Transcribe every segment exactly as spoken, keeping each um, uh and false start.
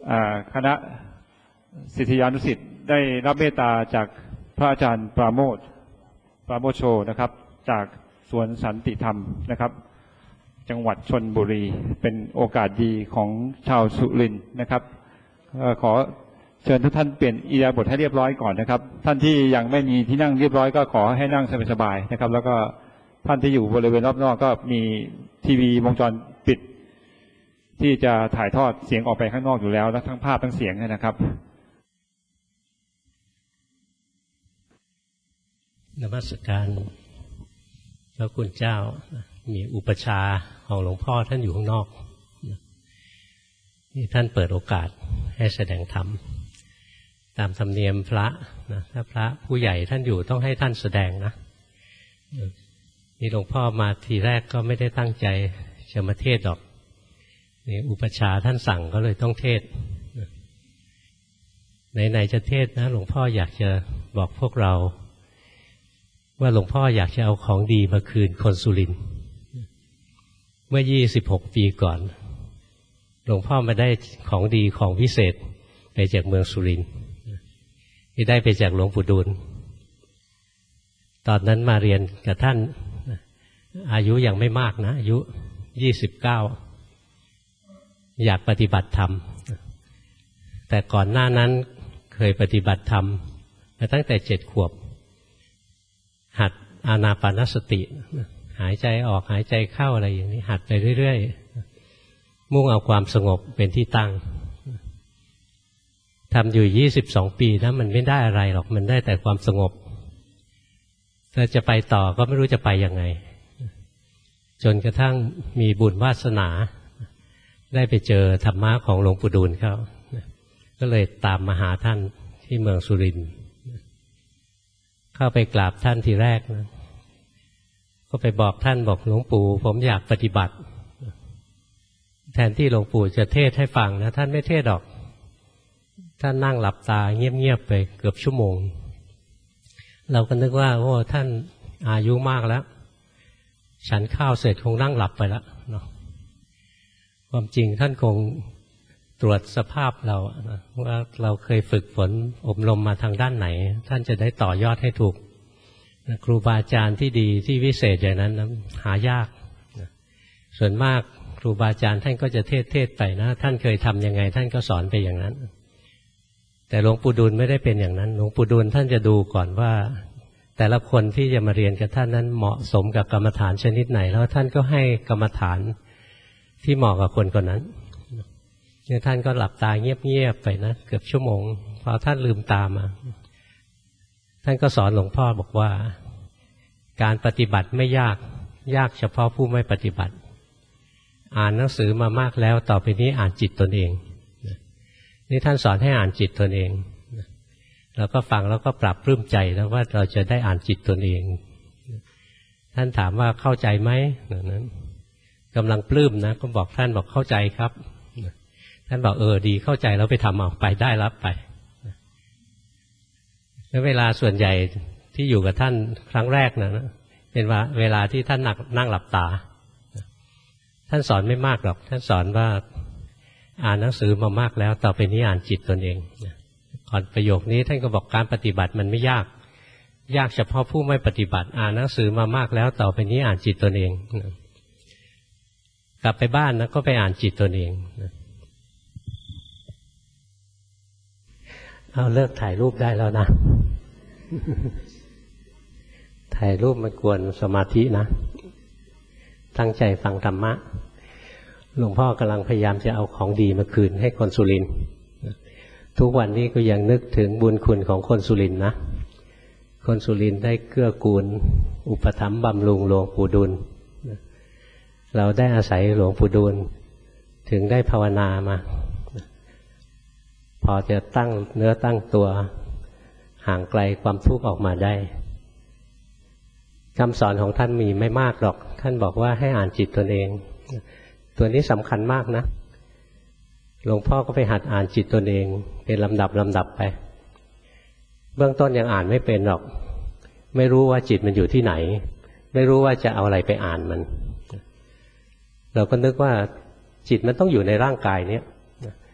คณะศิษยานุศิษย์ได้รับเมตตาจากพระอาจารย์ปราโมทย์ปราโมชโชนะครับจากสวนสันติธรรมนะครับจังหวัดชลบุรีเป็นโอกาสดีของชาวสุรินทร์นะครับขอเชิญทุกท่านเปลี่ยนอิริยาบถให้เรียบร้อยก่อนนะครับท่านที่ยังไม่มีที่นั่งเรียบร้อยก็ขอให้นั่งสบายๆนะครับแล้วก็ท่านที่อยู่บริเวณรอบนอกก็มีทีวีวงจรปิดที่จะถ่ายทอดเสียงออกไปข้างนอกอยู่แล้วและทั้งภาพทั้งเสียงนะครับนมัสการพระคุณเจ้ามีอุปชาของหลวงพ่อท่านอยู่ข้างนอกนี่ท่านเปิดโอกาสให้แสดงธรรมตามธรรมเนียมพระนะถ้าพระผู้ใหญ่ท่านอยู่ต้องให้ท่านแสดงนะนี่หลวงพ่อมาทีแรกก็ไม่ได้ตั้งใจจะมาเทศหรอกนี่อุปชาท่านสั่งก็เลยต้องเทศไหนๆจะเทศนะหลวงพ่ออยากจะบอกพวกเราว่าหลวงพ่ออยากจะเอาของดีมาคืนคนสุรินทร์เมื่อยี่สิบหกปีก่อนหลวงพ่อมาได้ของดีของพิเศษไปจากเมืองสุรินทร์ที่ได้ไปจากหลวงปู่ดูลตอนนั้นมาเรียนกับท่านอายุยังไม่มากนะอายุยี่สิบเก้าอยากปฏิบัติธรรมแต่ก่อนหน้านั้นเคยปฏิบัติธรรมมาตั้งแต่เจ็ดขวบหัดอานาปานสติหายใจออกหายใจเข้าอะไรอย่างนี้หัดไปเรื่อยๆมุ่งเอาความสงบเป็นที่ตั้งทำอยู่ยี่สิบสองปีนะมันไม่ได้อะไรหรอกมันได้แต่ความสงบถ้าจะไปต่อก็ไม่รู้จะไปยังไงจนกระทั่งมีบุญวาสนาได้ไปเจอธรรมะของหลวงปู่ดูลเขาก็เลยตามมาหาท่านที่เมืองสุรินทร์เข้าไปกราบท่านทีแรกนะก็ไปบอกท่านบอกหลวงปู่ผมอยากปฏิบัติแทนที่หลวงปู่จะเทศให้ฟังนะท่านไม่เทศหรอกท่านนั่งหลับตาเงียบๆไปเกือบชั่วโมงเราก็นึกว่าโอ้ท่านอายุมากแล้วฉันข้าวเสร็จคงนั่งหลับไปแล้วเนาะความจริงท่านคงตรวจสภาพเราว่าเราเคยฝึกฝนอบรมมาทางด้านไหนท่านจะได้ต่อยอดให้ถูกครูบาอาจารย์ที่ดีที่วิเศษอย่างนั้นนะหายากส่วนมากครูบาอาจารย์ท่านก็จะเทศเทศไปนะท่านเคยทำยังไงท่านก็สอนไปอย่างนั้นแต่หลวงปู่ดูลไม่ได้เป็นอย่างนั้นหลวงปู่ดูลท่านจะดูก่อนว่าแต่ละคนที่จะมาเรียนกับท่านนั้นเหมาะสมกับกรรมฐานชนิดไหนแล้วท่านก็ให้กรรมฐานที่เหมาะกับคนคนนั้นเนี่ยท่านก็หลับตาเงียบๆไปนะเกือบชั่วโมงพอท่านลืมตามาท่านก็สอนหลวงพ่อบอกว่าการปฏิบัติไม่ยากยากเฉพาะผู้ไม่ปฏิบัติอ่านหนังสือมามากแล้วต่อไปนี้อ่านจิตตนเองนี่ท่านสอนให้อ่านจิตตนเองเราก็ฟังแล้วก็ปรับปลื้มใจแล้วว่าเราจะได้อ่านจิตตนเองท่านถามว่าเข้าใจไหมนั้นกำลังปลื้มนะก็บอกท่านบอกเข้าใจครับท่านบอกเออดีเข้าใจแล้วไปทำเอาไปได้รับไปแล้วเวลาส่วนใหญ่ที่อยู่กับท่านครั้งแรกนะเป็นว่าเวลาที่ท่านนั่งนั่งหลับตาท่านสอนไม่มากหรอกท่านสอนว่าอ่านหนังสือมามากแล้วต่อไปนี้อ่านจิตตนเองก่อนประโยคนี้ท่านก็บอกการปฏิบัติมันไม่ยากยากเฉพาะผู้ไม่ปฏิบัติอ่านหนังสือมามากแล้วต่อไปนี้อ่านจิตตนเองกลับไปบ้านนะก็ไปอ่านจิตตนเองเอาเลิกถ่ายรูปได้แล้วนะ ถ่ายรูปมันกวนสมาธินะตั้งใจฟังธรรมะหลวงพ่อกำลังพยายามจะเอาของดีมาคืนให้คนสุรินทร์ทุกวันนี้ก็ยังนึกถึงบุญคุณของคนสุรินทร์นะคนสุรินทร์ได้เกื้อกูลอุปถัมภ์บำรุงหลวงปู่ดูลเราได้อาศัยหลวงปู่ดูลถึงได้ภาวนามาพอจะตั้งเนื้อตั้งตัวห่างไกลความทุกข์ออกมาได้คำสอนของท่านมีไม่มากหรอกท่านบอกว่าให้อ่านจิตตนเองตัวนี้สำคัญมากนะหลวงพ่อก็ไปหัดอ่านจิตตนเองเป็นลำดับลำดับไปเบื้องต้นยังอ่านไม่เป็นหรอกไม่รู้ว่าจิตมันอยู่ที่ไหนไม่รู้ว่าจะเอาอะไรไปอ่านมันเราก็นึกว่าจิตมันต้องอยู่ในร่างกายเนี้ย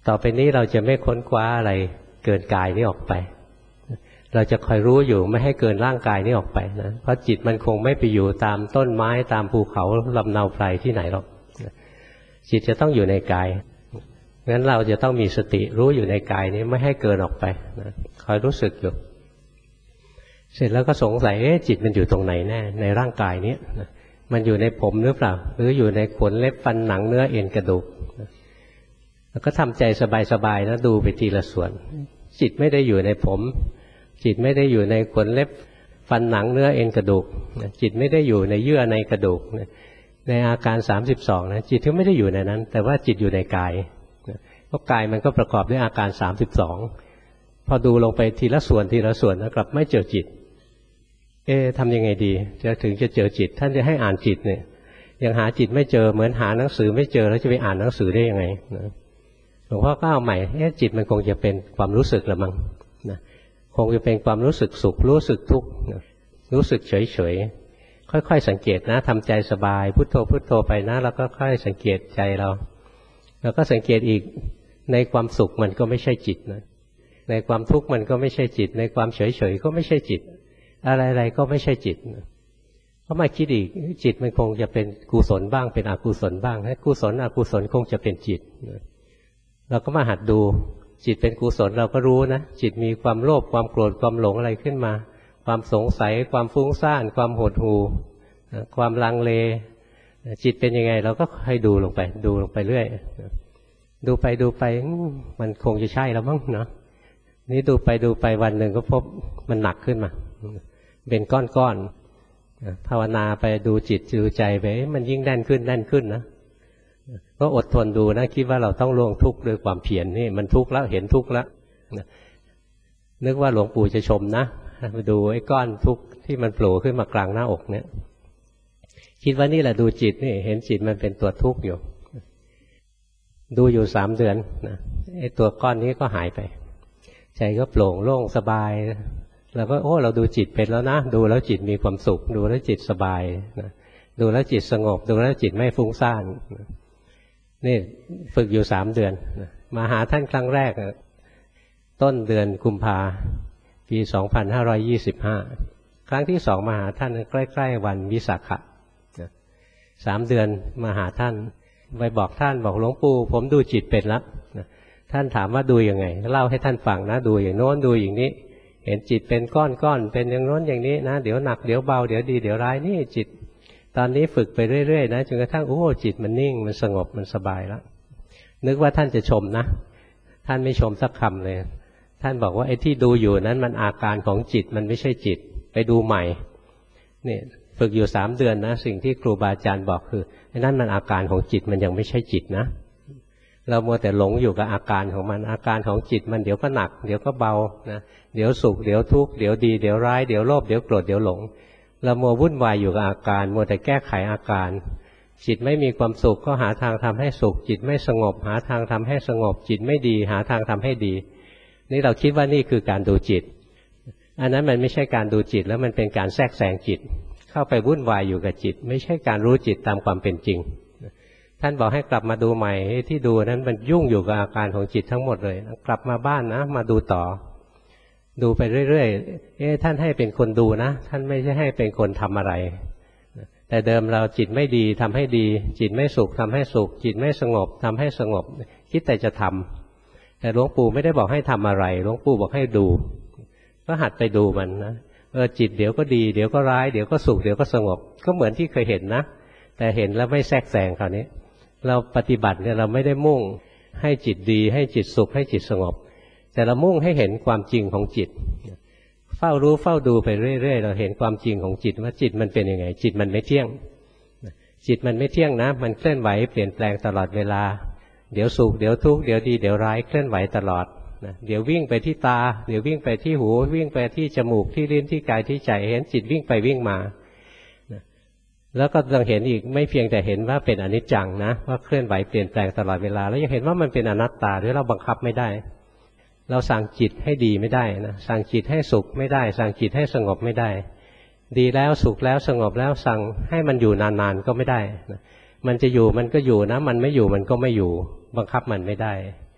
ต่อไปนี้เราจะไม่ค้นคว้าอะไรเกินกายนี้ออกไปเราจะคอยรู้อยู่ไม่ให้เกินร่างกายนี้ออกไปนะเพราะจิตมันคงไม่ไปอยู่ตามต้นไม้ตามภูเขาลำเนาไพรที่ไหนหรอกจิตจะต้องอยู่ในกายงั้นเราจะต้องมีสติรู้อยู่ในกายนี้ไม่ให้เกินออกไปนะคอยรู้สึกอยู่เสร็จแล้วก็สงสัยเอ๊ะจิตมันอยู่ตรงไหนแน่ในร่างกายนี้นะมันอยู่ในผมหรือเปล่าหรืออยู่ในขนเล็บฟันหนังเนื้อเอ็นกระดูกนะแล้วก็ทำใจสบายๆนะดูไปทีละส่วนจิตไม่ได้อยู่ในผมจิตไม่ได้อยู่ในขนเล็บฟันหนังเนื้อเอ็นกระดูกจิตไม่ได้อยู่ในเยื่อในกระดูกในอาการสามสิบสองนะจิตที่ไม่ได้อยู่ในนั้นแต่ว่าจิตอยู่ในกายเพราะกายมันก็ประกอบด้วยอาการสามสิบสองพอดูลงไปทีละส่วนทีละส่วนแล้วกลับไม่เจอจิตเอ๊ะทำยังไงดีจะถึงจะเจอจิตท่านจะให้อ่านจิตเนี่ยยังหาจิตไม่เจอเหมือนหาหนังสือไม่เจอแล้วจะไปอ่านหนังสือได้ยังไงนะหลวงพ่อก็เอาใหม่เอ๊ะจิตมันคงจะเป็นความรู้สึกละมั้งนะคงจะเป็นความรู้สึกสุขรู้สึกทุกข์รู้สึกเฉยเฉยค่อยๆสังเกตนะทำใจสบายพุทโธพุทโธไปนะแล้วก็ค่อยสังเกตใจเราแล้วก็สังเกตอีกในความสุขมันก็ไม่ใช่จิตนะในความทุกข์มันก็ไม่ใช่จิตในความเฉยเฉยก็ไม่ใช่จิตอะไรๆก็ไม่ใช่จิตเพราะมาคิดอีกจิตมันคงจะเป็นกุศลบ้างเป็นอกุศลบ้างให้กุศลอกุศลคงจะเป็นจิตเราก็มาหัดดูจิตเป็นกุศลเราก็รู้นะจิตมีความโลภความโกรธความหลงอะไรขึ้นมาความสงสัยความฟุ้งซ่านความหดหู่ความลังเลจิตเป็นยังไงเราก็ให้ดูลงไปดูลงไปเรื่อยดูไปดูไปมันคงจะใช่แล้วมั้งเนาะนี่ดูไปดูไปวันหนึ่งก็พบมันหนักขึ้นมาเป็นก้อนๆภาวนาไปดูจิตดูใจไปมันยิ่งแน่นขึ้นแน่นขึ้นนะก็อดทนดูนะคิดว่าเราต้องล่วงทุกข์ด้วยความเพียรนี่มันทุกข์แล้วเห็นทุกข์แล้วนึกว่าหลวงปู่จะชมนะไปดูไอ้ก้อนทุกข์ที่มันโผล่ขึ้นมากลางหน้าอกเนี่ยคิดว่านี่แหละดูจิตนี่เห็นจิตมันเป็นตัวทุกข์อยู่ดูอยู่สามเดือนนะไอ้ตัวก้อนนี้ก็หายไปใจก็โปร่งโล่งสบายแล้วก็โอ้เราดูจิตเป็นแล้วนะดูแล้วจิตมีความสุขดูแล้วจิตสบายนะดูแล้วจิตสงบดูแล้วจิตไม่ฟุ้งซ่านนี่ฝึกอยู่สามเดือนมาหาท่านครั้งแรกต้นเดือนกุมภาปีสองพันห้าร้อยยี่สิบห้าครั้งที่สองมาหาท่านใกล้ๆวันวิสาขะสามเดือนมาหาท่านไปบอกท่านบอกหลวงปู่ผมดูจิตเป็นแล้วท่านถามว่าดูยังไงเล่าให้ท่านฟังนะดูอย่างโน้นดูอย่างนี้เห็นจิตเป็นก้อนๆเป็นอย่างโน้นอย่างนี้นะเดี๋ยวหนักเดี๋ยวเบาเดี๋ยวดีเดี๋ยวร้ายนี่จิตตอนนี้ฝึกไปเรื่อยๆนะจนกระทั่งโอ้จิตมันนิ่งมันสงบมันสบายแล้วนึกว่าท่านจะชมนะท่านไม่ชมสักคำเลยท่านบอกว่าไอ้ที่ดูอยู่นั้นมันอาการของจิตมันไม่ใช่จิตไปดูใหม่นี่ฝึกอยู่สามเดือนนะสิ่งที่ครูบาอาจารย์บอกคือไอ้นั่นมันอาการของจิตมันยังไม่ใช่จิตนะเรามัวแต่หลงอยู่กับอาการของมันอาการของจิตมันเดี๋ยวก็หนักเดี๋ยวก็เบานะเดี๋ยวสุขเดี๋ยวทุกข์เดี๋ยวดีเดี๋ยวร้ายเดี๋ยวโลภเดี๋ยวโกรธเดี๋ยวหลงเรามัววุ่นวายอยู่กับอาการมัวแต่แก้ไขอาการจิตไม่มีความสุขก็หาทางทำให้สุขจิตไม่สงบหาทางทำให้สงบจิตไม่ดีหาทางทำให้ดีนี่เราคิดว่านี่คือการดูจิตอันนั้นมันไม่ใช่การดูจิตแล้วมันเป็นการแทรกแซงจิตเข้าไปวุ่นวายอยู่กับจิตไม่ใช่การรู้จิตตามความเป็นจริงท่านบอกให้กลับมาดูใหม่ที่ดูนั้นมันยุ่งอยู่กับอาการของจิตทั้งหมดเลยกลับมาบ้านนะมาดูต่อดูไปเรื่อยๆเอ๊ะท่านให้เป็นคนดูนะท่านไม่ใช่ให้เป็นคนทำอะไรแต่เดิมเราจิตไม่ดีทำให้ดีจิตไม่สุขทำให้สุขจิตไม่สงบทำให้สงบคิดแต่จะทำแต่หลวงปู่ไม่ได้บอกให้ทำอะไรหลวงปู่บอกให้ดูก็หัดไปดูมันนะเออจิตเดี๋ยวก็ดีเดี๋ยวก็ร้ายเดี๋ยวก็สุขเดี๋ยวก็สงบก็เหมือนที่เคยเห็นนะแต่เห็นแล้วไม่แทรกแซงคราวนี้เราปฏิบัติเนี่ยเราไม่ได้มุ่งให้จิตดีให้จิตสุขให้จิตสงบแต่เรามุ่งให้เห็นความจริงของจิตเฝ้ารู้เฝ้าดูไปเรื่อยๆเราเห็นความจริงของจิตว่าจิตมันเป็นยังไงจิตมันไม่เที่ยงจิตมันไม่เที่ยงนะมันเคลื่อนไหวเปลี่ยนแปลงตลอดเวลาเดี๋ยวสุขเดี๋ยวทุกข์เดี๋ยวดีเดี๋ยวร้ายเคลื่อนไหวตลอดเดี๋ยววิ่งไปที่ตาเดี๋ยววิ่งไปที่หูวิ่งไปที่จมูกที่ลิ้นที่กายที่ใจเห็นจิตวิ่งไปวิ่งมาแล้วก็ต้องเห็นอีกไม่เพียงแต่เห็นว่าเป็นอนิจจังนะว่าเคลื่อนไหวเปลี่ยนแปลงตลอดเวลาแล้วยังเห็นว่ามันเป็นอนัตตาด้วยเราบังคับไม่ได้เราสั่งจิตให้ดีไม่ได้นะสั่งจิตให้สุขไม่ได้สั่งจิตให้สงบไม่ได้ดีแล้วสุขแล้วสงบแล้วสั่งให้มันอยู่นานๆก็ไม่ได้นะมันจะอยู่มันก็อยู่นะมันไม่อยู่มันก็ไม่อยู่บังคับมันไม่ได้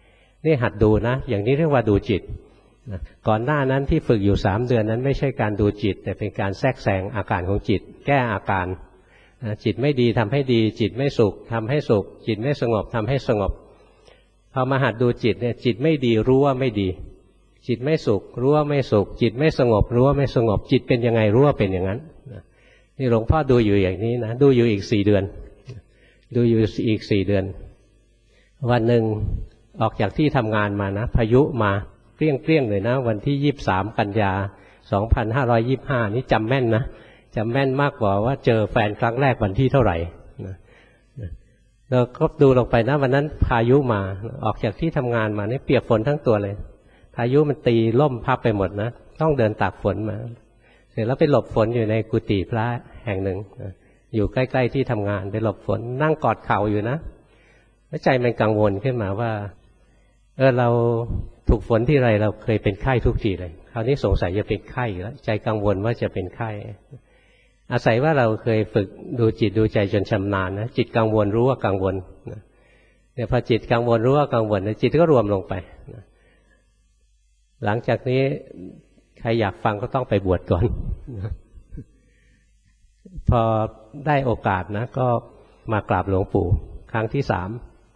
นี่หัดดูนะอย่างนี้เรียกว่าดูจิตนะก่อนหน้านั้นที่ฝึกอยู่สามเดือนนั้นไม่ใช่การดูจิตแต่เป็นการแทรกแซงอาการของจิตแก้อาการนะจิตไม่ดีทำให้ดีจิตไม่สุขทำให้สุขจิตไม่สงบทำให้สงบพอมาหัดดูจิตเนี่ยจิตไม่ดีรู้ว่าไม่ดีจิตไม่สุขรู้ว่าไม่สุขจิตไม่สงบรู้ว่าไม่สงบจิตเป็นยังไงรู้ว่าเป็นอย่างนั้นนี่หลวงพ่อดูอยู่อย่างนี้นะดูอยู่อีกสี่เดือนดูอยู่อีกสี่เดือนวันหนึ่งออกจากที่ทำงานมานะพายุมาเปรี้ยงเปรี้ยงเลยนะวันที่ยี่สิบสามกันยาสองพันห้าร้อยยี่สิบห้านี่จำแม่นนะจำแม่นมากกว่าว่าเจอแฟนครั้งแรกวันที่เท่าไหร่นะเราก็ดูลงไปนะวันนั้นพายุมาออกจากที่ทำงานมานี่เปียกฝนทั้งตัวเลยพายุมันตีล่มพับไปหมดนะต้องเดินตากฝนมาเสร็จแล้วไปหลบฝนอยู่ในกุฏิพระแห่งหนึ่งอยู่ใกล้ๆที่ทำงานไปหลบฝนนั่งกอดเข่าอยู่นะแล้วใจมันกังวลขึ้นมาว่าเออเราถูกฝนที่ไรเราเคยเป็นไข้ทุกทีเลยคราวนี้สงสัยจะเป็นไข้แล้วใจกังวลว่าจะเป็นไข้อาศัยว่าเราเคยฝึกดูจิตดูใจจนชำนาญนะจิตกังวลรู้ว่ากังวลเนี่ยพอจิตกังวลรู้ว่ากังวลจิตก็รวมลงไปหลังจากนี้ใครอยากฟังก็ต้องไปบวชก่อนพอได้โอกาสนะก็มากราบหลวงปู่ครั้งที่สาม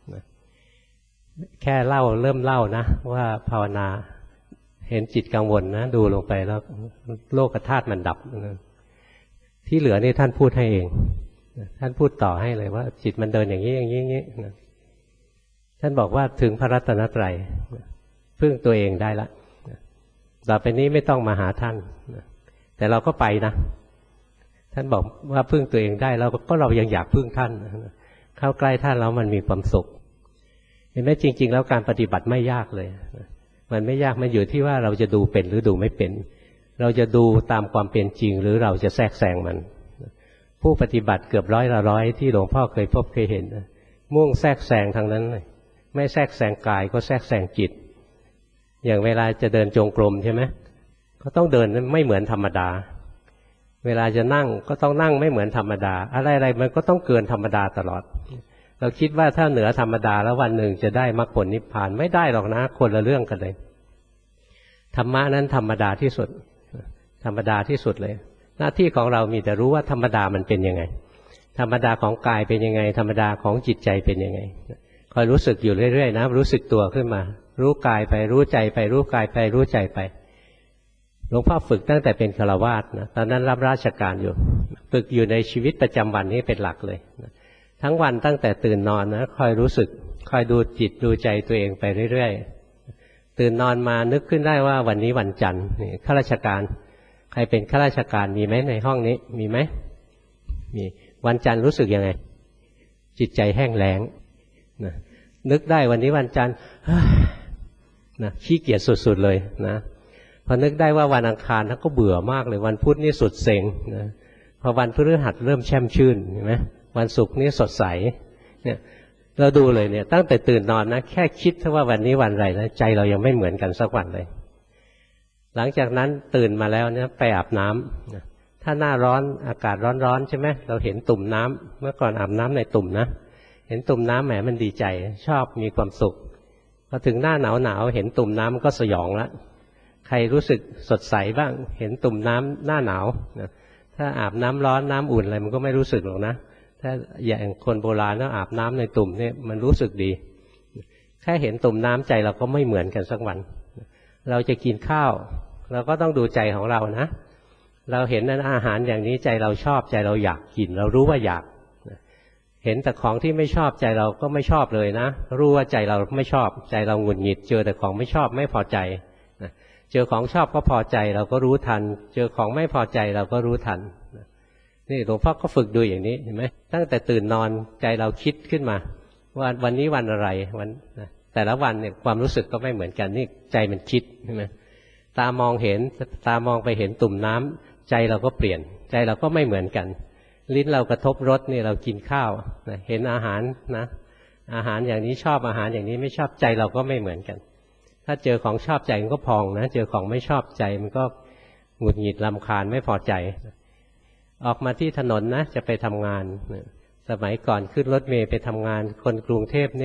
แค่เล่าเริ่มเล่านะว่าภาวนาเห็นจิตกังวลนะดูลงไปแล้วโลกธาตุมันดับที่เหลือนี่ท่านพูดให้เองท่านพูดต่อให้เลยว่าจิตมันเดินอย่างนี้อย่างนี้อย่างนี้ท่านบอกว่าถึงพระรัตนตรัยพึ่งตัวเองได้ละต่อไปนี้ไม่ต้องมาหาท่านแต่เราก็ไปนะท่านบอกว่าพึ่งตัวเองได้เราก็เรายังอยากพึ่งท่านเข้าใกล้ท่านแล้วมันมีความสุขเห็นไหมจริงๆแล้วการปฏิบัติไม่ยากเลยมันไม่ยากมันอยู่ที่ว่าเราจะดูเป็นหรือดูไม่เป็นเราจะดูตามความเป็นจริงหรือเราจะแทรกแซงมันผู้ปฏิบัติเกือบร้อยละร้อยที่หลวงพ่อเคยพบเคยเห็นมุ่งแทรกแซงทางนั้นเลยไม่แทรกแซงกายก็แทรกแซงจิตอย่างเวลาจะเดินจงกรมใช่ไหมก็ต้องเดินไม่เหมือนธรรมดาเวลาจะนั่งก็ต้องนั่งไม่เหมือนธรรมดาอะไรๆมันก็ต้องเกินธรรมดาตลอดเราคิดว่าถ้าเหนือธรรมดาแล้ววันหนึ่งจะได้มรรคผลนิพพานไม่ได้หรอกนะคนละเรื่องกันเลยธรรมะนั้นธรรมดาที่สุดธรรมดาที่สุดเลยหน้าที่ของเรามีแต่รู้ว่าธรรมดามันเป็นยังไงธรรมดาของกายเป็นยังไงธรรมดาของจิตใจเป็นยังไงคอยรู้สึกอยู่เรื่อยๆนะรู้สึกตัวขึ้นมารู้กายไปรู้ใจไปรู้กายไปรู้ใจไปหลวงพ่อฝึกตั้งแต่เป็นฆราวาสนะตอนนั้นรับราชการอยู่ฝึกอยู่ในชีวิตประจำวันนี้เป็นหลักเลยทั้งวันตั้งแต่ตื่นนอนนะคอยรู้สึกคอยดูจิตดูใจตัวเองไปเรื่อยๆตื่นนอนมานึกขึ้นได้ว่าวันนี้วันจันทร์นี่ข้าราชการใครเป็นข้าราชการมีไหมในห้องนี้มีไหมมีวันจันทร์รู้สึกยังไงจิตใจแห้งแล้งนะนึกได้วันนี้วันจันทร์นะขี้เกียจสุดๆเลยนะพอนึกได้ว่าวันอังคารก็เบื่อมากเลยวันพุธนี่สุดเซ็งนะพอวันพฤหัสเริ่มแช่มชื่นเห็นไหมวันศุกร์นี่สดใสเนี่ยเราดูเลยเนี่ยตั้งแต่ตื่นนอนนะแค่คิดว่าวันนี้วันอะไรนะใจเรายังไม่เหมือนกันสักวันเลยหลังจากนั้นตื่นมาแล้วเนี่ยไปอาบน้ำถ้าหน้าร้อนอากาศร้อนๆใช่ไหมเราเห็นตุ่มน้ำเมื่อก่อนอาบน้ำในตุ่มนะเห็นตุ่มน้ำแหมมันดีใจชอบมีความสุขพอถึงหน้าหนาวหนาวเห็นตุ่มน้ำก็สยองละใครรู้สึกสดใสบ้างเห็นตุ่มน้ำหน้าหนาวถ้าอาบน้ำร้อนน้ำอุ่นอะไรมันก็ไม่รู้สึกหรอกนะถ้าอย่างคนโบราณแล้วอาบน้ำในตุ่มเนี่ยมันรู้สึกดีแค่เห็นตุ่มน้ำใจเราก็ไม่เหมือนกันสักวันเราจะกินข้าวเราก็ต้องดูใจของเรานะเราเห็นนั้นอาหารอย่างนี้ใจเราชอบใจเราอยากกินเรารู้ว่าอยากเห็นแต่ของที่ไม่ชอบใจเราก็ไม่ชอบเลยนะรู้ว่าใจเราไม่ชอบใจเราหงุดหงิดเจอแต่ของไม่ชอบไม่พอใจเจอของชอบก็พอใจเราก็รู้ทันเจอของไม่พอใจเราก็รู้ทันนี่หลวงพ่อก็ฝึกดูอย่างนี้เห็นไหมตั้งแต่ตื่นนอนใจเราคิดขึ้นมาว่าวันนี้วันอะไรวันแต่ละวันเนี่ยความรู้สึกก็ไม่เหมือนกันนี่ใจมันคิดใช่ไหมตามองเห็นตามองไปเห็นตุ่มน้ำใจเราก็เปลี่ยนใจเราก็ไม่เหมือนกันลิ้นเรากระทบรสนี่เรากินข้าวเห็นอาหารนะอาหารอย่างนี้ชอบอาหารอย่างนี้ไม่ชอบใจเราก็ไม่เหมือนกันถ้าเจอของชอบใจมันก็พองนะเจอของไม่ชอบใจมันก็หงุดหงิดรำคาญไม่พอใจออกมาที่ถนนนะจะไปทำงานสมัยก่อนขึ้นรถเมล์ไปทำงานคนกรุงเทพเนี่ย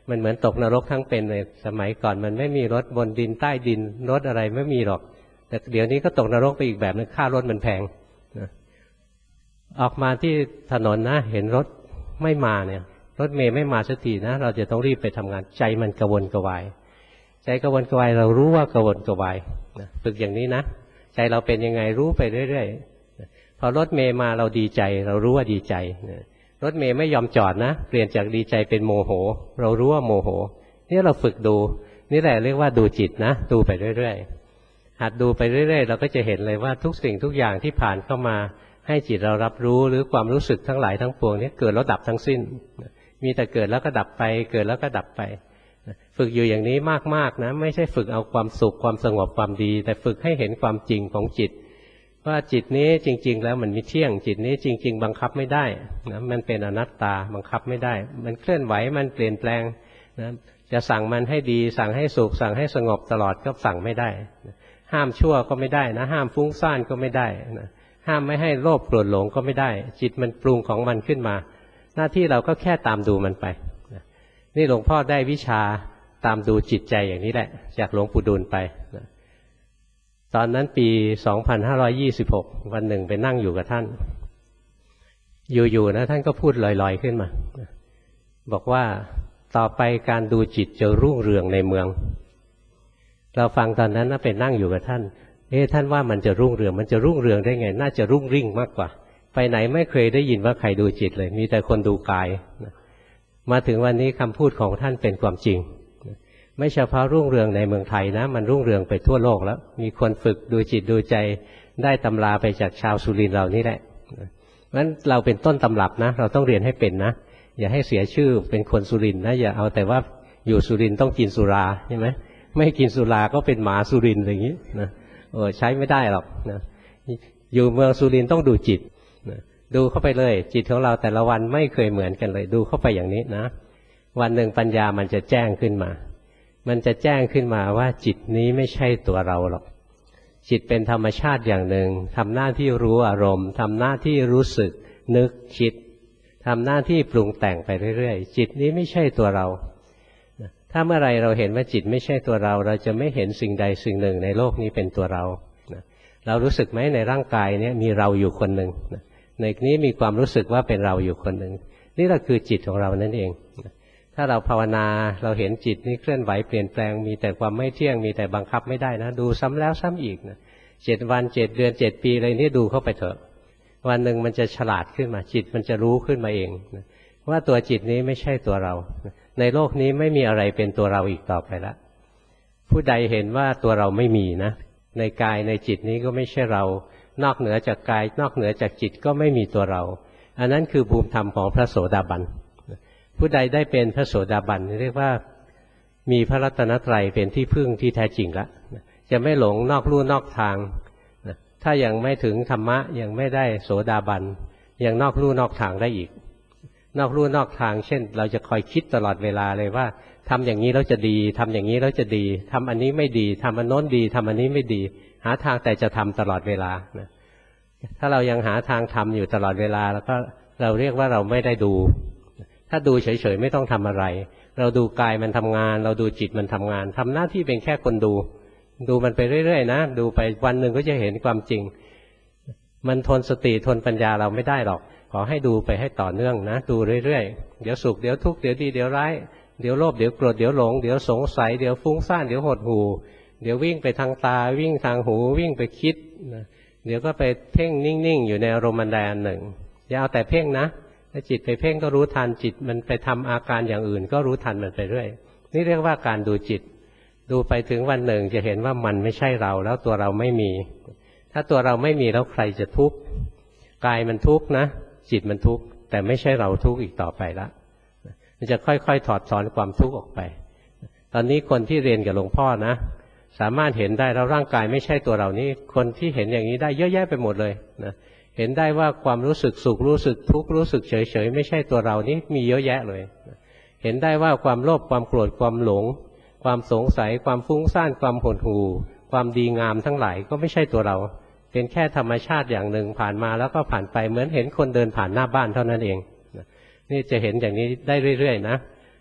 มันเหมือนตกนรกทั้งเป็นเลยสมัยก่อนมันไม่มีรถบนดินใต้ดินรถอะไรไม่มีหรอกแต่เดี๋ยวนี้ก็ตกนรกไปอีกแบบนึงค่ารถมันแพงนะออกมาที่ถนนนะเห็นรถไม่มาเนี่ยรถเมย์ไม่มาสักทีนะเราจะต้องรีบไปทำงานใจมันกระวนกระวายใจกระวนกระวายเรารู้ว่ากระวนกระวายนะฝึกอย่างนี้นะใจเราเป็นยังไงรู้ไปเรื่อยๆพอรถเมย์มาเราดีใจเรารู้ว่าดีใจนะรถเมย์ไม่ยอมจอดนะเปลี่ยนจากดีใจเป็นโมโหเรารู้ว่าโมโหนี่เราฝึกดูนี่แหละเรียกว่าดูจิตนะดูไปเรื่อยๆหัดดูไปเรื่อยๆเราก็จะเห็นเลยว่าทุกสิ่งทุกอย่างที่ผ่านเข้ามาให้จิตเรารับรู้หรือความรู้สึกทั้งหลายทั้งปวงนี้เกิดแล้วดับทั้งสิ้นมีแต่เกิดแล้วก็ดับไปเกิดแล้วก็ดับไปฝึกอยู่อย่างนี้มากๆนะไม่ใช่ฝึกเอาความสุขความสงบความดีแต่ฝึกให้เห็นความจริงของจิตว่าจิตนี้จริงๆแล้วมันไม่เที่ยงจิตนี้จริงๆบังคับไม่ได้นะมันเป็นอนัตตาบังคับไม่ได้มันเคลื่อนไหวมันเปลี่ยนแปลงนะจะสั่งมันให้ดีสั่งให้สุขสั่งให้สงบตลอดก็สั่งไม่ได้ห้ามชั่วก็ไม่ได้นะห้ามฟุ้งซ่านก็ไม่ได้นะห้ามไม่ให้โลภโกรธหลงก็ไม่ได้จิตมันปรุงของมันขึ้นมาหน้าที่เราก็แค่ตามดูมันไปนะนี่หลวงพ่อได้วิชาตามดูจิตใจอย่างนี้แหละจากหลวงปู่ดูลไปนะตอนนั้นปีสองพันห้าร้อยยี่สิบหกวันหนึ่งไปนั่งอยู่กับท่านอยู่ๆนะท่านก็พูดลอยๆขึ้นมาบอกว่าต่อไปการดูจิตจะรุ่งเรืองในเมืองเราฟังตอนนั้นนะไปนั่งอยู่กับท่านเอ๊ะท่านว่ามันจะรุ่งเรืองมันจะรุ่งเรืองได้ไงน่าจะรุ่งริ่งมากกว่าไปไหนไม่เคยได้ยินว่าใครดูจิตเลยมีแต่คนดูกายมาถึงวันนี้คำพูดของท่านเป็นความจริงไม่เฉพาะรุ่งเรืองในเมืองไทยนะมันรุ่งเรืองไปทั่วโลกแล้วมีคนฝึกดูจิตดูใจได้ตำราไปจากชาวสุรินทร์เรานี่แหละเพราะฉะนั้นเราเป็นต้นตำรับนะเราต้องเรียนให้เป็นนะอย่าให้เสียชื่อเป็นคนสุรินทร์นะอย่าเอาแต่ว่าอยู่สุรินทร์ต้องกินสุราใช่ไหมไม่กินสุราก็เป็นหมาสุรินทร์อย่างนี้นะเออใช้ไม่ได้หรอกนะอยู่เมืองสุรินทร์ต้องดูจิตนะดูเข้าไปเลยจิตของเราแต่ละวันไม่เคยเหมือนกันเลยดูเข้าไปอย่างนี้นะวันหนึ่งปัญญามันจะแจ้งขึ้นมามันจะแจ้งขึ้นมาว่าจิตนี้ไม่ใช่ตัวเราหรอกจิตเป็นธรรมชาติอย่างหนึ่งทำหน้าที่รู้อารมณ์ทำหน้าที่รู้สึกนึกคิดทำหน้าที่ปรุงแต่งไปเรื่อยๆจิตนี้ไม่ใช่ตัวเราถ้าเมื่อไรเราเห็นว่าจิตไม่ใช่ตัวเราเราจะไม่เห็นสิ่งใดสิ่งหนึ่งในโลกนี้เป็นตัวเราเรารู้สึกไหมในร่างกายนี้มีเราอยู่คนหนึ่งในนี้มีความรู้สึกว่าเป็นเราอยู่คนหนึ่งนี่แหละคือจิตของเรานั่นเองถ้าเราภาวนาเราเห็นจิตนี้เคลื่อนไหวเปลี่ยนแปลงมีแต่ความไม่เที่ยงมีแต่บังคับไม่ได้นะดูซ้ำแล้วซ้ำอีกนะเจ็ดวันเจ็ดเดือนเจ็ดปีอะไรนี้ดูเข้าไปเถอะวันหนึ่งมันจะฉลาดขึ้นมาจิตมันจะรู้ขึ้นมาเองนะว่าตัวจิตนี้ไม่ใช่ตัวเราในโลกนี้ไม่มีอะไรเป็นตัวเราอีกต่อไปละผู้ใดเห็นว่าตัวเราไม่มีนะในกายในจิตนี้ก็ไม่ใช่เรานอกเหนือจากกายนอกเหนือจากจิตก็ไม่มีตัวเราอันนั้นคือภูมิธรรมของพระโสดาบันผู้ใดได้เป็นพระโสดาบันเรียกว่ามีพระรัตนตรัยเป็นที่พึ่งที่แท้จริงละจะไม่หลงนอกลู่นอกทางถ้ายังไม่ถึงธรรมะยังไม่ได้โสดาบันยังนอกลู่นอกทางได้อีกนอกลู่นอกทางเช่นเราจะคอยคิดตลอดเวลาเลยว่าทำอย่างนี้แล้วจะดีทำอย่างนี้แล้วจะดีทำอันนี้ไม่ดีทำอันโน้นดีทำอันนี้ไม่ดีหาทางแต่จะทำตลอดเวลานะถ้าเรายังหาทางทำอยู่ตลอดเวลาแล้วก็เราเรียกว่าเราไม่ได้ดูถ้าดูเฉยๆไม่ต้องทำอะไรเราดูกายมันทำงานเราดูจิตมันทำงานทำหน้าที่เป็นแค่คนดูดูมันไปเรื่อยๆนะดูไปวันหนึ่งก็จะเห็นความจริงมันทนสติทนปัญญาเราไม่ได้หรอกขอให้ดูไปให้ต่อเนื่องนะดูเรื่อยๆเดี๋ยวสุขเดี๋ยวทุกข์เดี๋ยวดีเดี๋ยวร้ายเดี๋ยวโลภเดี๋ยวโกรธเดี๋ยวหลงเดี๋ยวสงสัยเดี๋ยวฟุ้งซ่านเดี๋ยวหดหู่เดี๋ยววิ่งไปทางตาวิ่งทางหูวิ่งไปคิดนะเดี๋ยวก็ไปเพ่งนิ่งๆอยู่ในอารมณ์อันใดอันหนึ่งอย่าเอาแต่เพ่งนะถ้าจิตไปเพ่งก็รู้ทันจิตมันไปทำอาการอย่างอื่นก็รู้ทันมันไปเรื่อยนี่เรียกว่าการดูจิตดูไปถึงวันหนึ่งจะเห็นว่ามันไม่ใช่เราแล้วตัวเราไม่มีถ้าตัวเราไม่มีแล้วใครจะทุกข์กายมันทุกข์นะจิตมันทุกข์แต่ไม่ใช่เราทุกข์อีกต่อไปละมันจะค่อยๆถอดถอนความทุกข์ออกไปตอนนี้คนที่เรียนกับหลวงพ่อนะสามารถเห็นได้แล้วร่างกายไม่ใช่ตัวเรานี่คนที่เห็นอย่างนี้ได้เยอะแยะไปหมดเลยนะเห็นได้ว่าความรู้สึกสุขรู้สึกทุกข์รู้สึกเฉยๆไม่ใช่ตัวเรานี่มีเยอะแยะเลยเห็นได้ว่าความโลภความโกรธความหลงความสงสัยความฟุ้งซ่านความหดหู่ความดีงามทั้งหลายก็ไม่ใช่ตัวเราเป็นแค่ธรรมชาติอย่างหนึ่งผ่านมาแล้วก็ผ่านไปเหมือนเห็นคนเดินผ่านหน้าบ้านเท่านั้นเองนี่จะเห็นอย่างนี้ได้เรื่อยๆนะ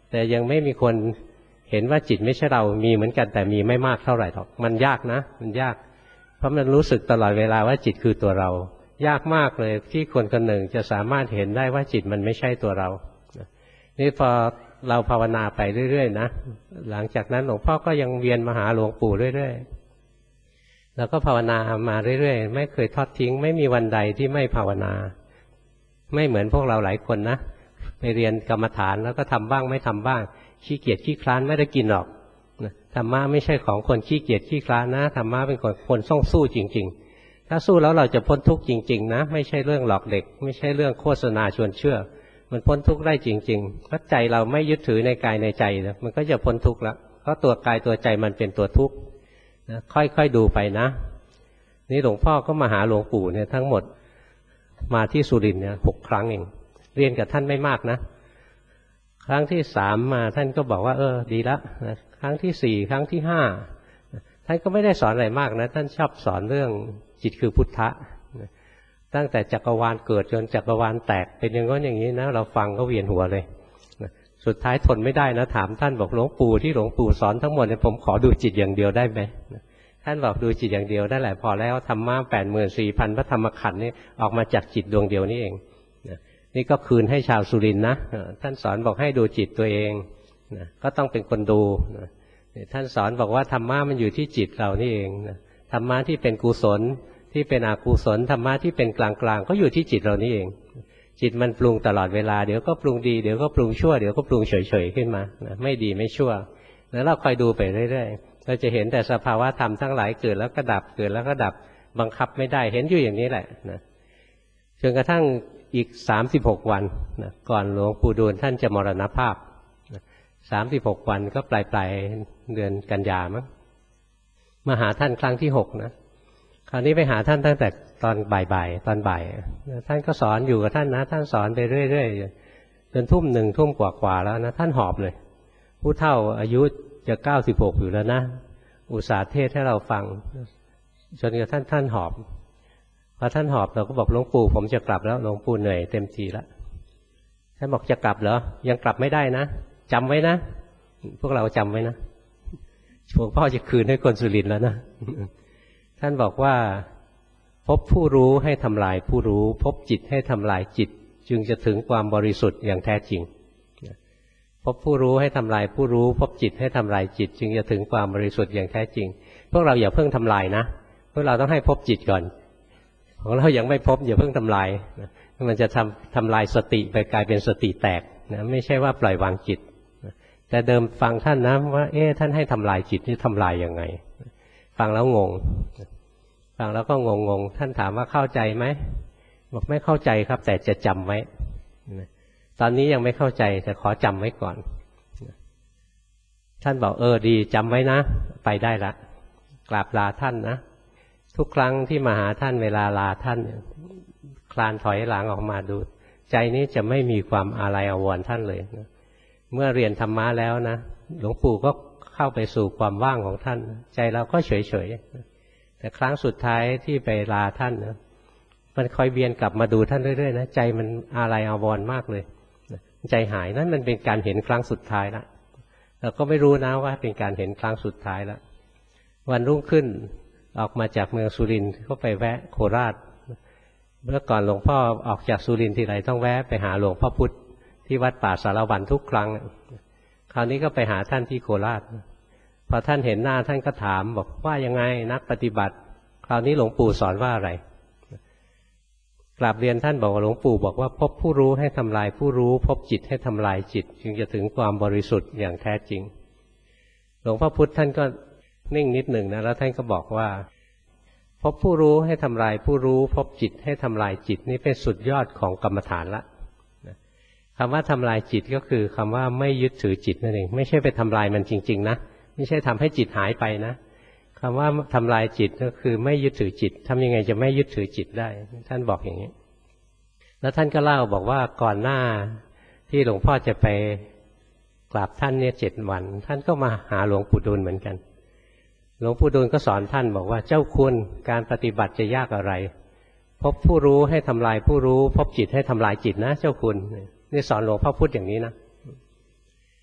แต่ยังไม่มีคนเห็นว่าจิตไม่ใช่เรามีเหมือนกันแต่มีไม่มากเท่าไหร่หรอกมันยากนะมันยากเพราะมันรู้สึกตลอดเวลาว่าจิตคือตัวเรายากมากเลยที่คนคนหนึ่งจะสามารถเห็นได้ว่าจิตมันไม่ใช่ตัวเรานี่พอเราภาวนาไปเรื่อยๆนะหลังจากนั้นหลวงพ่อก็ยังเวียนมาหาหลวงปู่เรื่อยๆแล้วก็ภาวนามาเรื่อยๆไม่เคยทอดทิ้งไม่มีวันใดที่ไม่ภาวนาไม่เหมือนพวกเราหลายคนนะไปเรียนกรรมฐานแล้วก็ทำบ้างไม่ทำบ้างขี้เกียจขี้คลานไม่ได้กินหรอกธรรมะไม่ใช่ของคนขี้เกียจขี้คลานนะธรรมะเป็นคนคนต้องสู้จริงๆถ้าสู้แล้วเราจะพ้นทุกข์จริงๆนะไม่ใช่เรื่องหลอกเด็กไม่ใช่เรื่องโฆษณาชวนเชื่อมันพ้นทุกข์ได้จริงๆเพราะใจเราไม่ยึดถือในกายในใจนะมันก็จะพ้นทุกข์แล้วเพราะตัวกายตัวใจมันเป็นตัวทุกข์นะค่อยๆดูไปนะนี่หลวงพ่อก็มาหาหลวงปู่เนี่ยทั้งหมดมาที่สุรินทร์เนี่ยหกครั้งเองเรียนกับท่านไม่มากนะครั้งที่สามมาท่านก็บอกว่าเออดีละนะครั้งที่สี่ครั้งที่ห้าท่านก็ไม่ได้สอนอะไรมากนะท่านชอบสอนเรื่องจิตคือพุทธะตั้งแต่จักรวาลเกิดจนจักรวาลแตกเป็นอย่างนั้นอย่างนี้นะเราฟังก็เวียนหัวเลยสุดท้ายทนไม่ได้นะถามท่านบอกหลวงปู่ที่หลวงปู่สอนทั้งหมดเนี่ยผมขอดูจิตอย่างเดียวได้ไหมท่านบอกดูจิตอย่างเดียวได้แหละพอแล้วธรรมะแปดหมื่นสี่พันพระธรรมขันธ์นี่ออกมาจากจิตดวงเดียวนี่เองนี่ก็คืนให้ชาวสุรินทร์นะท่านสอนบอกให้ดูจิตตัวเองนะก็ต้องเป็นคนดูนะท่านสอนบอกว่าธรรมะมันอยู่ที่จิตเรานี่เองนะธรรมะที่เป็นกุศลที่เป็นอกุศลธรรมะที่เป็นกลางๆก็อยู่ที่จิตเรานี่เองจิตมันปรุงตลอดเวลาเดี๋ยวก็ปรุงดีเดี๋ยวก็ปรุงชั่วเดี๋ยวก็ปรุงเฉยๆขึ้นมานะไม่ดีไม่ชั่วแล้วเราคอยดูไปเรื่อยๆเราจะเห็นแต่สภาวะธรรมทั้งหลายเกิดแล้วก็ดับเกิดแล้วก็ดับบังคับไม่ได้เห็นอยู่อย่างนี้แหละนะจนกระทั่งอีกสามสิบหกวันนะก่อนหลวงปู่ดูลท่านจะมรณภาพสามสิบหกวันก็ปลายปลายเดือนกันยามั้งมาหาท่านครั้งที่หกนะคราวนี้ไปหาท่านตั้งแต่ตอนบ่ายๆตอนบ่ายท่านก็สอนอยู่กับท่านนะท่านสอนไปเรื่อยๆจนทุ่มหนึ่งทุ่มกว่าๆแล้วนะท่านหอบเลยผู้เฒ่าอายุจะเก้าสิบหกอยู่แล้วนะอุตส่าห์เทศให้เราฟังจนกระทั่งท่านหอบพอท่านหอบเราก็บอกหลวงปู่ผมจะกลับแล้วหลวงปู่เหนื่อยเต็มทีแล้วท่านบอกจะกลับเหรอยังกลับไม่ได้นะจำไว้นะพวกเราจำไว้นะหลวงพ่อจะคืนให้คนสุรินทร์แล้วนะท่านบอกว่าพบผู้รู้ให้ทำลายผู้รู้พบจิตให้ทำลายจิตจึงจะถึงความบริสุทธิ์อย่างแท้จริงพบผู้รู้ให้ทำลายผู้รู้พบจิตให้ทำลายจิตจึงจะถึงความบริสุทธิ์อย่างแท้จริงพวกเราอย่าเพิ่งทำลายนะพวกเราต้องให้พบจิตก่อนของเรายังไม่พบอย่าเพิ่งทำลายมันจะทำทำลายสติไปกลายเป็นสติแตกนะไม่ใช่ว่าปล่อยวางจิตแต่เดิมฟังท่านนะว่าเอ๊ะท่านให้ทำลายจิตนี่ทำลายยังไงฟังแล้วงงฟังแล้วก็งงงท่านถามว่าเข้าใจไหมบอกไม่เข้าใจครับแต่จะจำไว้ตอนนี้ยังไม่เข้าใจแต่ขอจำไว้ก่อนท่านบอกเออดีจำไว้นะไปได้ละกราบลาท่านนะทุกครั้งที่มาหาท่านเวลาลาท่านคลานถอยหลังออกมาดูใจนี้จะไม่มีความอาลัยอาวรณ์ท่านเลยนะเมื่อเรียนธรรมะแล้วนะหลวงปู่ก็เข้าไปสู่ความว่างของท่านใจเราก็เฉยๆแต่ครั้งสุดท้ายที่ไปลาท่านนะมันคอยเวียนกลับมาดูท่านเรื่อยๆนะใจมันอาลัยอาวรณ์มากเลยใจหายนั่นมันเป็นการเห็นครั้งสุดท้ายแล้วเราก็ไม่รู้นะว่าเป็นการเห็นครั้งสุดท้ายแล้ววันรุ่งขึ้นออกมาจากเมืองสุรินทร์ก็ไปแวะโคราชเมื่อก่อนหลวงพ่อออกจากสุรินทร์ทีไรต้องแวะไปหาหลวงพ่อพุธที่วัดป่าสารวันทุกครั้งคราวนี้ก็ไปหาท่านที่โคราชพอท่านเห็นหน้าท่านก็ถามบอกว่ายังไงนักปฏิบัติคราวนี้หลวงปู่สอนว่าอะไรกราบเรียนท่านบอกว่าหลวงปู่บอกว่าพบผู้รู้ให้ทำลายผู้รู้พบจิตให้ทำลายจิตจึงจะถึงความบริสุทธิ์อย่างแท้จริงหลวงพ่อพุธท่านก็นิ่งนิดหนึ่งนะแล้วท่านก็บอกว่าพบผู้รู้ให้ทำลายผู้รู้พบจิตให้ทำลายจิตนี่เป็นสุดยอดของกรรมฐานละคำว่าทำลายจิตก็คือคำว่าไม่ยึดถือจิตนั่นเองไม่ใช่ไปทำลายมันจริงๆนะไม่ใช่ทำให้จิตหายไปนะคำว่าทำลายจิตก็คือไม่ยึดถือจิตทำยังไงจะไม่ยึดถือจิตได้ท่านบอกอย่างนี้แล้วท่านก็เล่าบอกว่าก่อนหน้าที่หลวงพ่อจะไปกราบท่านเนี่ยเจ็ดวันท่านก็มาหาหลวงปู่ดูลเหมือนกันหลวงปู่ดูลก็สอนท่านบอกว่าเจ้าคุณการปฏิบัติจะยากอะไรพบผู้รู้ให้ทำลายผู้รู้พบจิตให้ทำลายจิตนะเจ้าคุณนี่สอนหลวงพ่อพูดอย่างนี้นะ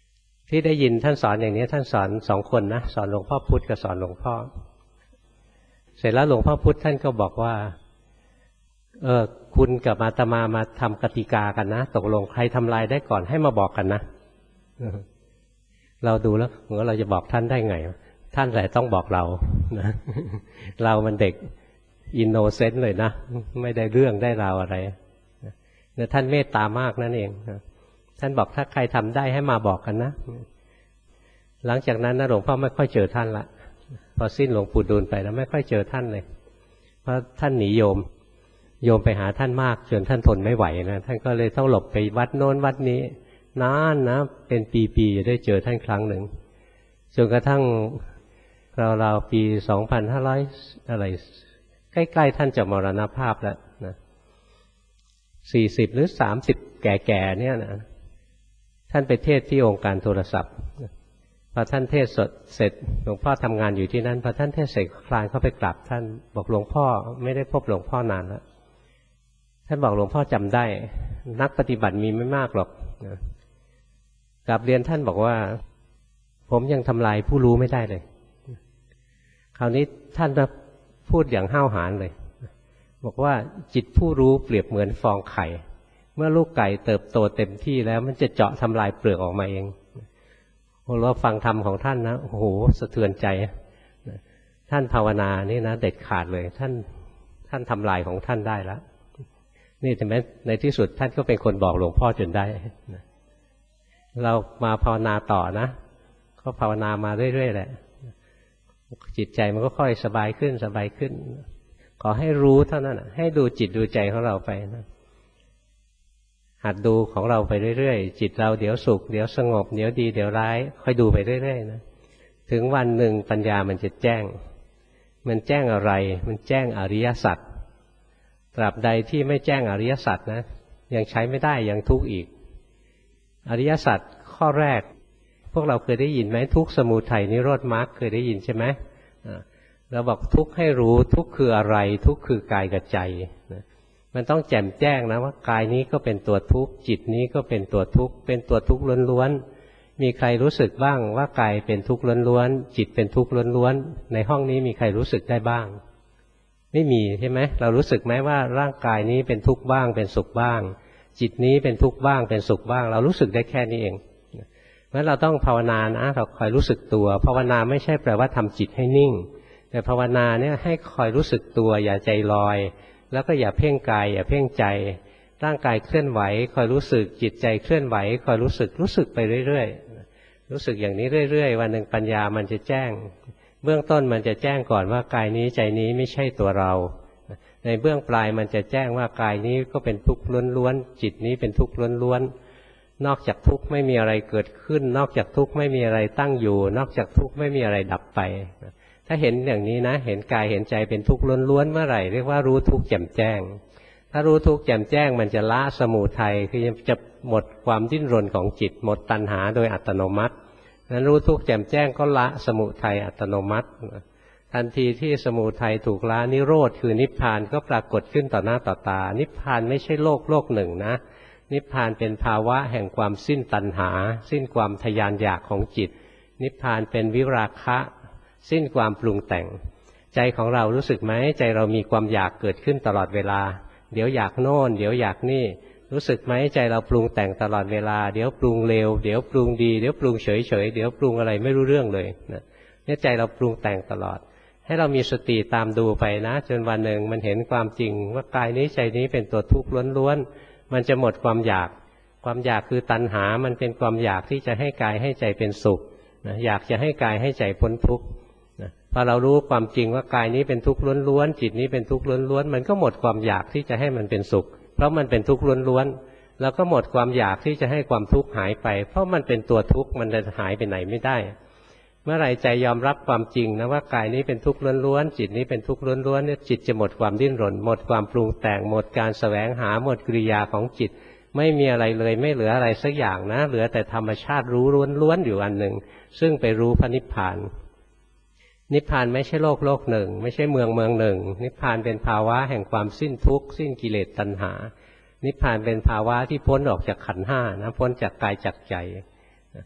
ที่ได้ยินท่านสอนอย่างนี้ท่านสอนสองคนนะสอนหลวงพ่อพุธกับสอนหลวงพ่อเสร็จแล้วหลวงพ่อพุธท่านก็บอกว่าเออคุณกับอาตมามาทำกติกากันนะตกลงใครทำลายได้ก่อนให้มาบอกกันนะเราดูแล้วว่าเราจะบอกท่านได้ไงท่านแหละต้องบอกเรานะเรามันเด็กอินโนเซนต์เลยนะไม่ได้เรื่องได้ราวอะไรเนี่ยท่านเมตตามากนั่นเองท่านบอกถ้าใครทำได้ให้มาบอกกันนะหลังจากนั้นนะหลวงพ่อไม่ค่อยเจอท่านละพอสิ้นหลวงปู่ดูลไปแล้วไม่ค่อยเจอท่านเลยเพราะท่านหนีโยมโยมไปหาท่านมากจนท่านทนไม่ไหวนะท่านก็เลยต้องหลบไปวัดโน้นวัดนี้นานนะเป็นปีๆจะได้เจอท่านครั้งหนึ่งจนกระทั่งราวๆปีสองพันห้าร้อยอะไรใกล้ๆท่านจะมรณภาพแล้วนะสี่สิบหรือสามสิบแก่ๆเนี่ยนะท่านไปเทศที่องค์การโทรศัพท์พอท่านเทศสดเสร็จหลวงพ่อทำงานอยู่ที่นั้นพอท่านเทศเสร็จคลานเข้าไปกราบท่านบอกหลวงพ่อไม่ได้พบหลวงพ่อนานแล้วท่านบอกหลวงพ่อจำได้นักปฏิบัติมีไม่มากหรอกกราบเรียนท่านบอกว่าผมยังทำลายผู้รู้ไม่ได้เลยคราวนี้ท่านพูดอย่างห้าวหาญเลยบอกว่าจิตผู้รู้เปรียบเหมือนฟองไข่เมื่อลูกไก่เติบโตเต็มที่แล้วมันจะเจาะทำลายเปลือกออกมาเองเราฟังธรรมของท่านนะโอ้โหสะเทือนใจท่านภาวนานี่นะเด็ดขาดเลยท่านท่านทำลายของท่านได้แล้วนี่แต่แม้ในที่สุดท่านก็เป็นคนบอกหลวงพ่อจนได้เรามาภาวนาต่อนะก็ภาวนามาเรื่อยๆแหละจิตใจมันก็ค่อยสบายขึ้นสบายขึ้นขอให้รู้เท่านั้นให้ดูจิตดูใจของเราไปนะหัดดูของเราไปเรื่อยๆจิตเราเดี๋ยวสุขเดี๋ยวสงบเดี๋ยวดีเดี๋ยวร้ายค่อยดูไปเรื่อยๆนะถึงวันหนึ่งปัญญามันจะแจ้งมันแจ้งอะไรมันแจ้งอริยสัจตราบใดที่ไม่แจ้งอริยสัจนะยังใช้ไม่ได้ยังทุกข์อีกอริยสัจข้อแรกพวกเราเคยได้ยินไหมทุกข์สมุทัยนิโรธมรรคเคยได้ยินใช่ไหมเราบอกทุกข์ให้รู้ทุกข์คืออะไรทุกข์คือกายกับใจมันต้องแจ่มแจ้งนะว่ากายนี้ก็เป็นตัวทุกข์จิตนี้ก็เป็นตัวทุกข์เป็นตัวทุกข์ล้วนๆมีใครรู้สึกบ้างว่ากายเป็นทุกข์ล้วนๆจิตเป็นทุกข์ล้วนๆในห้องนี้มีใครรู้สึกได้บ้างไม่มีใช่ไหมเรารู้สึกไหมว่าร่างกายนี้เป็นทุกข์บ้างเป็นสุขบ้างจิตนี้เป็นทุกข์บ้างเป็นสุขบ้างเรารู้สึกได้แค่นี้เองเพราะฉะนั้นเราต้องภาวนานะเราคอยรู้สึกตัวภาวนาไม่ใช่แปลว่าทำจิตให้นิ่งแต่ภาวนาเนี่ยให้คอยรู้สึกตัวอย่าใจลอยแล้วก็อย่าเพ่งกายอย่าเพ่งใจร่างกายเคลื่อนไหวคอยรู้สึกจิตใจเคลื่อนไหวคอยรู้สึกรู้สึกไปเรื่อยๆรู้สึกอย่างนี้เรื่อยๆวันหนึ่งปัญญามันจะแจ้งเบื้องต้นมันจะแจ้งก่อนว่ากายนี้ใจนี้ไม่ใช่ตัวเราในเบื้องปลายมันจะแจ้งว่ากายนี้ก็เป็นทุกข์ล้วนๆจิตนี้เป็นทุกข์ล้วนๆนอกจากทุกข์ไม่มีอะไรเกิดขึ้นนอกจากทุกข์ไม่มีอะไรตั้งอยู่นอกจากทุกข์ไม่มีอะไรดับไปถ้าเห็นอย่างนี้นะเห็นกายเห็นใจเป็นทุกข์ล้วนๆเมื่อไหร่เรียกว่ารู้ทุกข์แจ่มแจ้งถ้ารู้ทุกข์แจ่มแจ้งมันจะละสมุทัยคือจะหมดความดิ้นรนของจิตหมดตัณหาโดยอัตโนมัตินั้นรู้ทุกข์แจ่มแจ้งก็ละสมุทัยอัตโนมัติทันทีที่สมุทัยถูกละนิโรธคือนิพพานก็ปรากฏขึ้นต่อหน้าต่อตานิพพานไม่ใช่โลกโลกหนึ่งนะนิพพานเป็นภาวะแห่งความสิ้นตัณหาสิ้นความทยานอยากของจิตนิพพานเป็นวิราคะสิ้นความปรุงแต่งใจของเรารู้สึกไหมใจเรามีความอยากเกิดขึ้นตลอดเวลาเดี๋ยวอยากโน่นเดี๋ยวอยากนี่รู้สึกไหมใจเราปรุงแต่งตลอดเวลาเดี๋ยวปรุงเลวเดี๋ยวปรุงดีเดี๋ยวปรุงเฉยเฉยเดี๋ยวปรุงอะไรไม่รู้เรื่องเลยนะเนี่ยใจเราปรุงแต่งตลอดให้เรามีสติตามดูไปนะจนวันหนึ่งมันเห็นความจริงว่ากายนี้ใจนี้เป็นตัวทุกข์ล้วนๆมันจะหมดความอยากความอยากคือตัณหามันเป็นความอยากที่จะให้กายให้ใจเป็นสุขนะอยากจะให้กายให้ใจพ้นทุกข์พอเรารู้ความจริงว่ากายนี้เป็นทุกข์ล้วนๆจิตนี้เป็นทุกข์ล้วนๆมันก็หมดความอยากที่จะให้มันเป็นสุขเพราะมันเป็นทุกข์ล้วนๆแล้วก็หมดความอยากที่จะให้ความทุกข์หายไปเพราะมันเป็นตัวทุกข์มันจะหายไปไหนไม่ได้เมื่อไหร่ใจยอมรับความจริงนะว่ากายนี้เป็นทุกข์ล้วนๆจิตนี้เป็นทุกข์ล้วนๆเนี่ยจิตจะหมดความดิ้นรนหมดความปรุงแต่งหมดการแสวงหาหมดกิริยาของจิตไม่มีอะไรเลยไม่เหลืออะไรสักอย่างนะเหลือแต่ธรรมชาติรู้ล้วนๆอยู่อันหนึ่งซึ่งไปรู้พระนิพพานนิพพานไม่ใช่โลกโลกหนึ่งไม่ใช่เมืองเมืองหนึ่งนิพพานเป็นภาวะแห่งความสิ้นทุกข์สิ้นกิเลสตัณหานิพพานเป็นภาวะที่พ้นออกจากขันธ์ห้านะพ้นจากกายจากใจ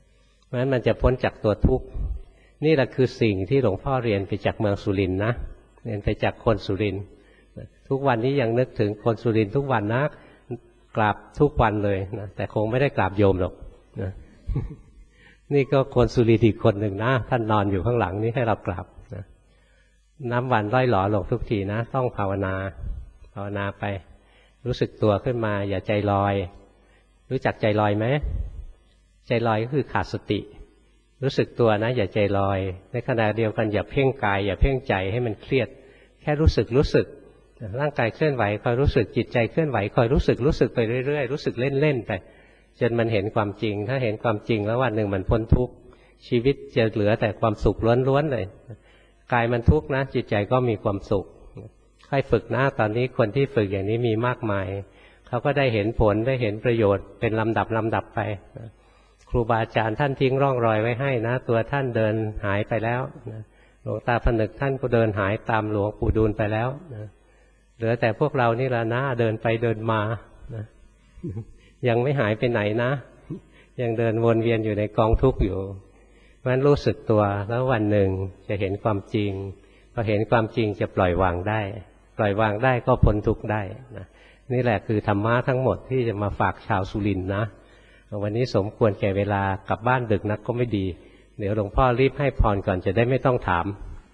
เพราะฉะนั้นมันจะพ้นจากตัวทุกข์นี่แหละคือสิ่งที่หลวงพ่อเรียนไปจากเมืองสุรินทร์นะเรียนไปจากคนสุรินทร์ทุกวันนี้ยังนึกถึงคนสุรินทร์ทุกวันนะกราบทุกวันเลยนะแต่คงไม่ได้กราบโยมหรอกนะ นี่ก็คนสุรินทร์อีกคนหนึ่งนะท่านนอนอยู่ข้างหลังนี้ให้เรากราบนะน้ำวันร่อยหล่อหลงทุกทีนะต้องภาวนาภาวนาไปรู้สึกตัวขึ้นมาอย่าใจลอยรู้จักใจลอยไหมใจลอยก็คือขาดสติรู้สึกตัวนะอย่าใจลอยในขณะเดียวกันอย่าเพ่งกายอย่าเพ่งใจให้มันเครียดแค่รู้สึกรู้สึกร่างกายเคลื่อนไหวคอยรู้สึกจิตใจเคลื่อนไหวคอยรู้สึกรู้สึกไปเรื่อยๆรู้สึกเล่นๆไปจนมันเห็นความจริงถ้าเห็นความจริงแล้ววันหนึ่งมันพ้นทุกข์ชีวิตจะเหลือแต่ความสุขล้วนๆเลยกายมันทุกข์นะจิตใจก็มีความสุขค่อยฝึกนะตอนนี้คนที่ฝึกอย่างนี้มีมากมายเขาก็ได้เห็นผลได้เห็นประโยชน์เป็นลำดับลำดับไปครูบาอาจารย์ท่านทิ้งร่องรอยไว้ให้นะตัวท่านเดินหายไปแล้วหลวงตาผนึกท่านก็เดินหายตามหลวงปู่ดูลไปแล้วเหลือแต่พวกเรานี่แหละนะเดินไปเดินมานะยังไม่หายไปไหนนะยังเดินวนเวียนอยู่ในกองทุกข์อยู่เพราะฉะนั้นรู้สึกตัวแล้ววันหนึ่งจะเห็นความจริงพอเห็นความจริงจะปล่อยวางได้ปล่อยวางได้ก็พ้นทุกข์ได้นะนี่แหละคือธรรมะทั้งหมดที่จะมาฝากชาวสุรินทร์นะวันนี้สมควรแก่เวลากลับบ้านดึกนักก็ไม่ดีเดี๋ยวหลวงพ่อรีบให้พรก่อนจะได้ไม่ต้องถาม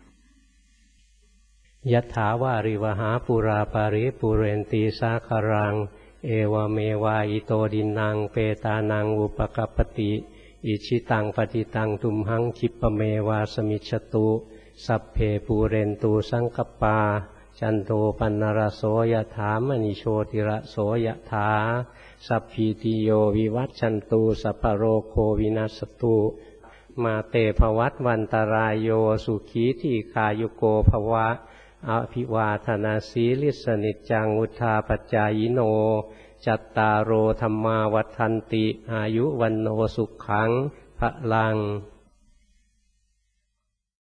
ยัตถาวาริวหาปุราปาริปุเรนตีสาคารังเอวเมวาอิโตดินังเปตานังอุปกัปปติอิชิตังปฏิตังทุมหังคิปเมวาสมิชตุสัพเพปูเรนตูสังกปาจันโทปันนรโสยถามณิโชติระโสยถาสัพพิติโยวิวัชชันตุสัพพโรโควินัสตุมาเตภวัตวันตรายโยสุขีทีคายุโกภวะอภิวาทนาสีลิสนิจจังอุทาปัจจายโนจัตตารโอธรรมาวัฏันติอายุวันโนสุขังพลัง